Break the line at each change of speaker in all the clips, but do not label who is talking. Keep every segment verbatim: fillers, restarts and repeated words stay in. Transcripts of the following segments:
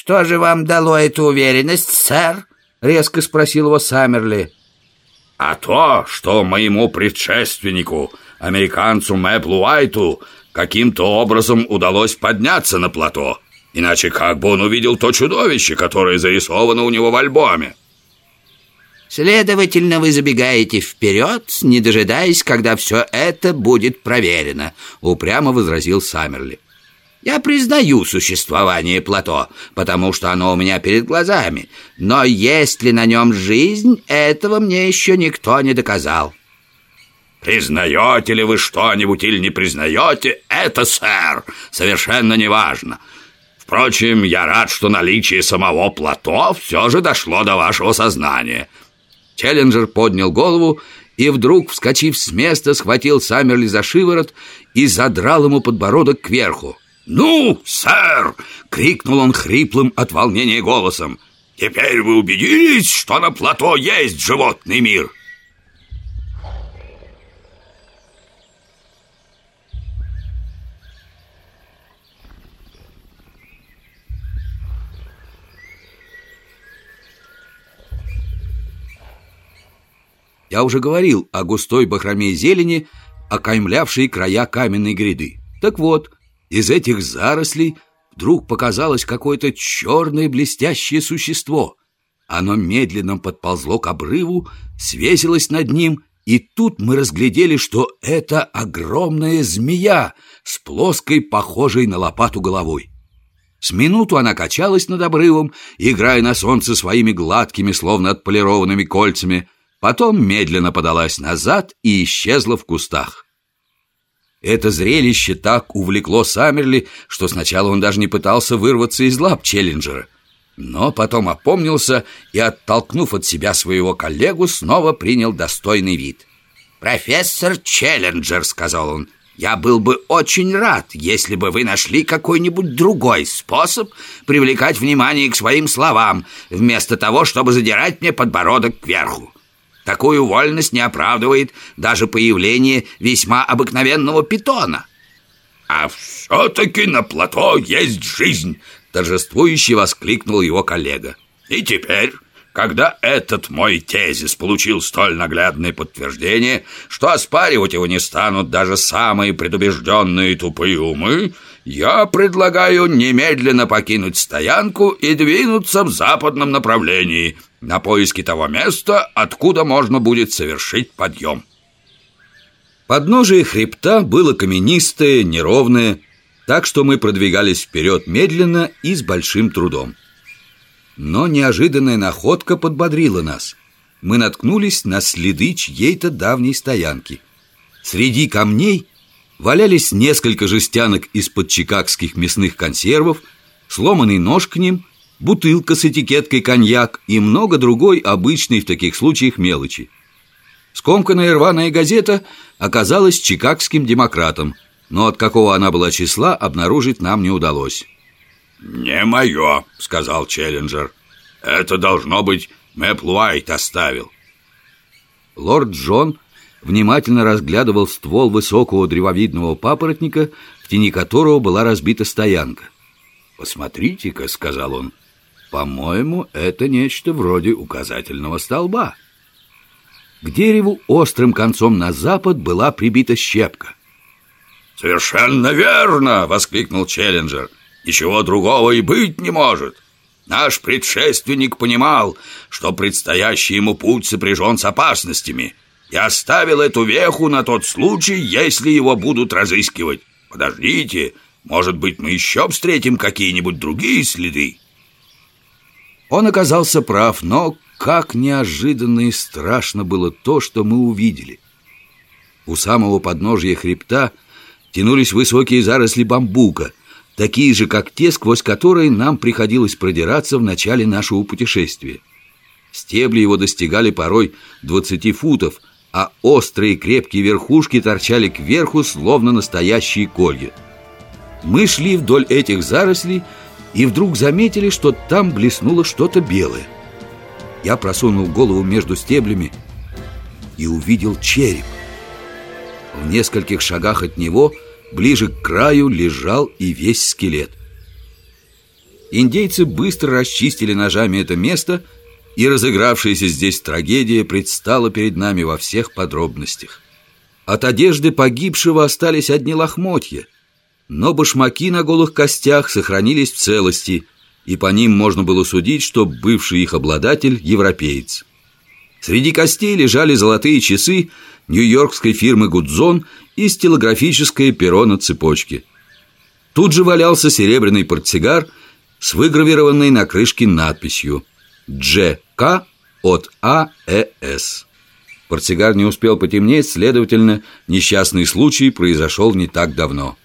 «Что же вам дало эту уверенность, сэр?» — резко спросил его Саммерли.
«А то, что моему предшественнику, американцу Мэплу Уайту, каким-то образом удалось подняться на плато. Иначе как бы он увидел то чудовище, которое зарисовано у него в альбоме?»
«Следовательно, вы забегаете вперед, не дожидаясь, когда все это будет проверено», — упрямо возразил Саммерли. «Я признаю существование плато, потому что оно у меня перед глазами, но есть ли на нем жизнь, этого мне еще никто не доказал».
«Признаете ли вы что-нибудь или не признаете, это, сэр, совершенно неважно. Впрочем, я рад, что наличие самого плато все же дошло до вашего сознания».
Челленджер поднял голову и вдруг, вскочив с места, схватил Саммерли за шиворот и задрал ему подбородок кверху.
«Ну, сэр!» — крикнул он хриплым от волнения голосом. «Теперь вы убедились, что на плато есть животный мир?»
Я уже говорил о густой бахроме зелени, окаймлявшей края каменной гряды. Так вот, из этих зарослей вдруг показалось какое-то черное блестящее существо. Оно медленно подползло к обрыву, свесилось над ним, и тут мы разглядели, что это огромная змея с плоской, похожей на лопату головой. С минуту она качалась над обрывом, играя на солнце своими гладкими, словно отполированными кольцами. Потом медленно подалась назад и исчезла в кустах. Это зрелище так увлекло Саммерли, что сначала он даже не пытался вырваться из лап Челленджера. Но потом опомнился и, оттолкнув от себя своего коллегу, снова принял достойный вид. «Профессор Челленджер», — сказал он, — «я был бы очень рад, если бы вы нашли какой-нибудь другой способ привлекать внимание к своим словам, вместо того, чтобы задирать мне подбородок кверху. Такую вольность не оправдывает даже появление весьма обыкновенного питона».
«А все-таки на плато есть жизнь!» — торжествующе воскликнул его коллега. «И теперь, когда этот мой тезис получил столь наглядное подтверждение, что оспаривать его не станут даже самые предубежденные и тупые умы, я предлагаю немедленно покинуть стоянку и двинуться в западном направлении, на поиски того места, откуда можно будет совершить подъем».
Подножие хребта было каменистое, неровное, так что мы продвигались вперед медленно и с большим трудом. Но неожиданная находка подбодрила нас. Мы наткнулись на следы чьей-то давней стоянки. Среди камней валялись несколько жестянок из-под чикагских мясных консервов, сломанный нож к ним, бутылка с этикеткой коньяк и много другой обычной в таких случаях мелочи. Скомканная рваная газета оказалась чикагским демократом, но от какого она была числа обнаружить нам не удалось.
«Не мое», — сказал Челленджер. «Это, должно быть, Мэпл Уайт оставил».
Лорд Джон внимательно разглядывал ствол высокого древовидного папоротника, в тени которого была разбита стоянка. «Посмотрите-ка», — сказал он, — «по-моему, это нечто вроде указательного столба». К дереву острым концом на запад была прибита щепка.
«Совершенно верно!» — воскликнул Челленджер. «Ничего другого и быть не может. Наш предшественник понимал, что предстоящий ему путь сопряжен с опасностями, и оставил эту веху на тот случай, если его будут разыскивать. Подождите, может быть, мы еще встретим какие-нибудь другие следы».
Он оказался прав, но как неожиданно и страшно было то, что мы увидели. У самого подножия хребта тянулись высокие заросли бамбука, такие же, как те, сквозь которые нам приходилось продираться в начале нашего путешествия. Стебли его достигали порой двадцати футов, а острые крепкие верхушки торчали кверху, словно настоящие колья. Мы шли вдоль этих зарослей и вдруг заметили, что там блеснуло что-то белое. Я просунул голову между стеблями и увидел череп. В нескольких шагах от него, ближе к краю, лежал и весь скелет. Индейцы быстро расчистили ножами это место, и разыгравшаяся здесь трагедия предстала перед нами во всех подробностях. От одежды погибшего остались одни лохмотья, но башмаки на голых костях сохранились в целости, и по ним можно было судить, что бывший их обладатель – европеец. Среди костей лежали золотые часы нью-йоркской фирмы «Гудзон» и стилографическое перо на цепочке. Тут же валялся серебряный портсигар с выгравированной на крышке надписью «Дж К от А Э С». Портсигар не успел потемнеть, следовательно, несчастный случай произошел не так давно.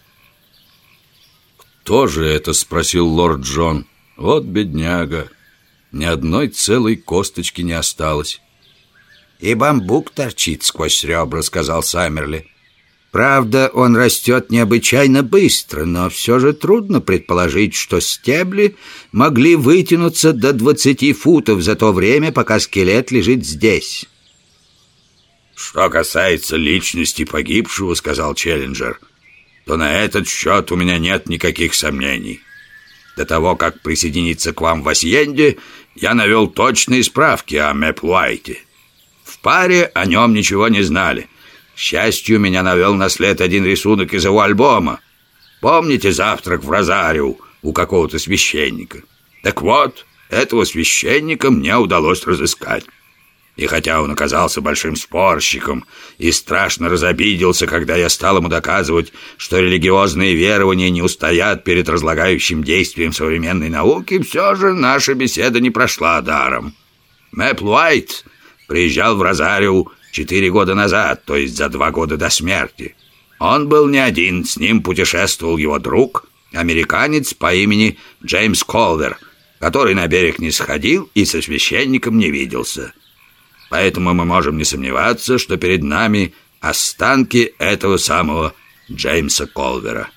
«Кто же это?» — спросил лорд Джон. «Вот бедняга, ни одной целой косточки не осталось».
«И бамбук торчит сквозь ребра», — сказал Саммерли. «Правда, он растет необычайно быстро, но все же трудно предположить, что стебли могли вытянуться до двадцати футов за то время, пока скелет лежит здесь».
«Что касается личности погибшего, — сказал Челленджер, — то на этот счет у меня нет никаких сомнений. До того, как присоединиться к вам в Асьенде, я навел точные справки о Мэпплуайте. В паре о нем ничего не знали. К счастью, меня навел на след один рисунок из его альбома. Помните завтрак в Розарио у какого-то священника? Так вот, этого священника мне удалось разыскать. И хотя он оказался большим спорщиком и страшно разобиделся, когда я стал ему доказывать, что религиозные верования не устоят перед разлагающим действием современной науки, все же наша беседа не прошла даром. Мэпплуайт приезжал в Розарио четыре года назад, то есть за два года до смерти. Он был не один, с ним путешествовал его друг, американец по имени Джеймс Колвер, который на берег не сходил и со священником не виделся. Поэтому мы можем не сомневаться, что перед нами останки этого самого Джеймса Колвера.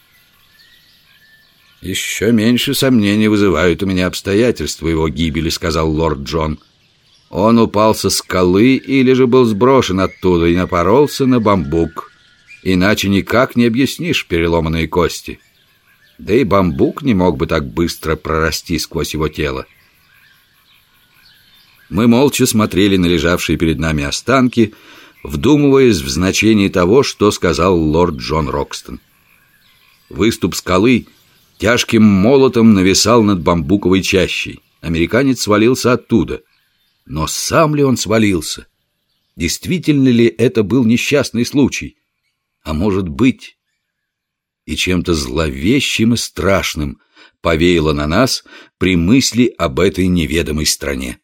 «Еще меньше сомнений вызывают у меня обстоятельства его гибели», — сказал лорд Джон. «Он упал со скалы или же был сброшен оттуда и напоролся на бамбук. Иначе никак не объяснишь переломанные кости. Да и бамбук не мог бы так быстро прорасти сквозь его тело». Мы молча смотрели на лежавшие перед нами останки, вдумываясь в значение того, что сказал лорд Джон Рокстон. Выступ скалы тяжким молотом нависал над бамбуковой чащей. Американец свалился оттуда. Но сам ли он свалился? Действительно ли это был несчастный случай? А может быть... И чем-то зловещим и страшным повеяло на нас при мысли об этой неведомой стране.